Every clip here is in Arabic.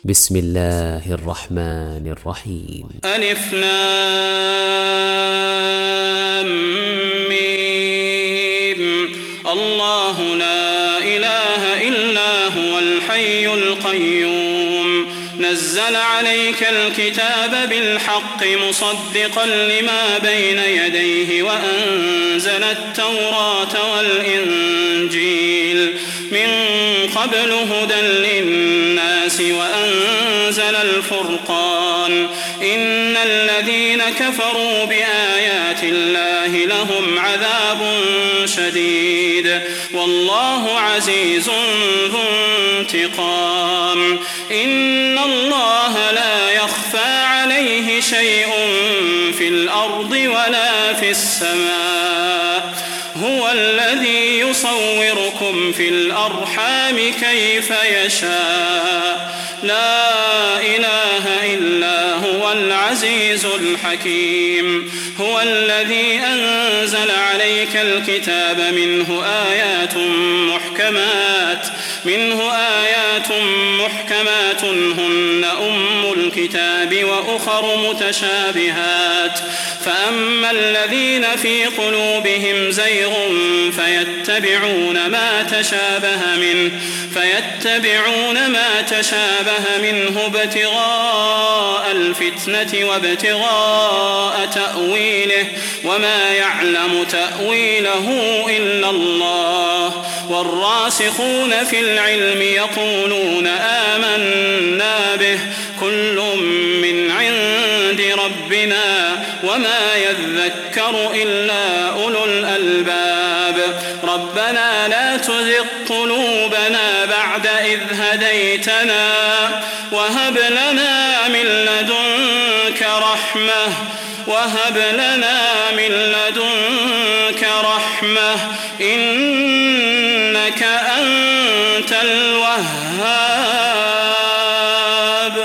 بسم الله الرحمن الرحيم. ألف لام ميم. الله لا إله إلا هو الحي القيوم نزل عليك الكتاب بالحق مصدقا لما بين يديه وأنزل التوراة والإنجيل من قبل هدى للناس وأنزل الفرقان إن الذين كفروا بآيات الله لهم عذاب شديد والله عزيز ذو انتقام إن الله لا يخفى عليه شيء في الأرض ولا في السماء هو الذي يصوركم في الأرحام كيف يشاء لا إله إلا هو العزيز الحكيم هو الذي أنزل عليك الكتاب منه آيات محكمات هن أم الكتاب وأخر متشابهات فأما الذين في قلوبهم زيغ فيتبعون ما تشابه منه ابتغاء الفتنة وابتغاء تأويله وما يعلم تأويله إلا الله والراسخون في العلم يقولون آمنا به كل من عند ربنا وما يذكر إلا أولو الألباب ربنا لا تزغ قلوبنا بعد إذ هديتنا وهب لنا من لدنك رحمة إنك أنت الوهاب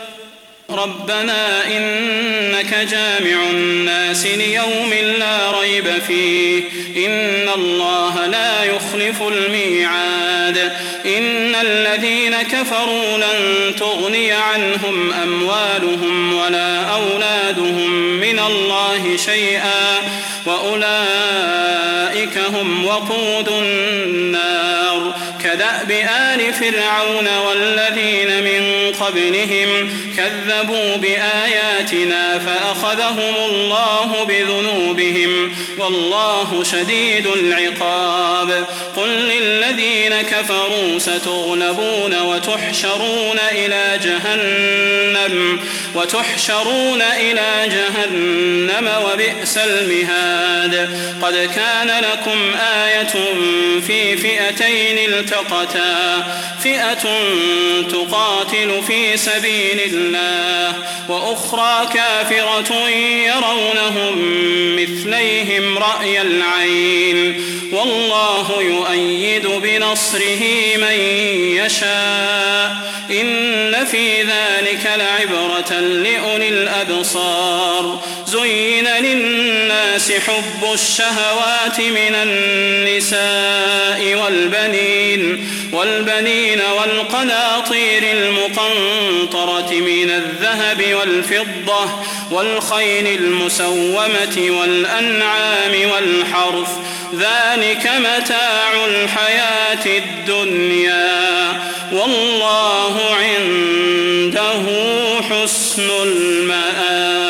ربنا إنك جامع الناس ليوم لا ريب فيه إن الله لا يخلف الميعاد إن الذين كفروا لن تغني عنهم أموالهم ولا أولادهم من الله شيئا وأولئك هم وقود النار كدأب آل فرعون والذين من قبلهم كذبوا بآياتنا فأخذهم الله بذنوبهم والله شديد العقاب قل للذين كفروا ستغلبون وتحشرون إلى جهنم وبئس المهاد قد كان لكم آية في فئتين التقتا فئة تقاتل في سبيل الله وأخرى كافرة يرونهم مثليهم رأي العين والله يؤيد بنصره من يشاء إن في ذلك لعبرة لأولي الأبصار زين للناس حب الشهوات من النساء والبنين والقناطير المقنطرة من الذهب والفضة والخيل المسومة والأنعام والحرث ذلك متاع الحياة الدنيا والله عنده حسن المآب.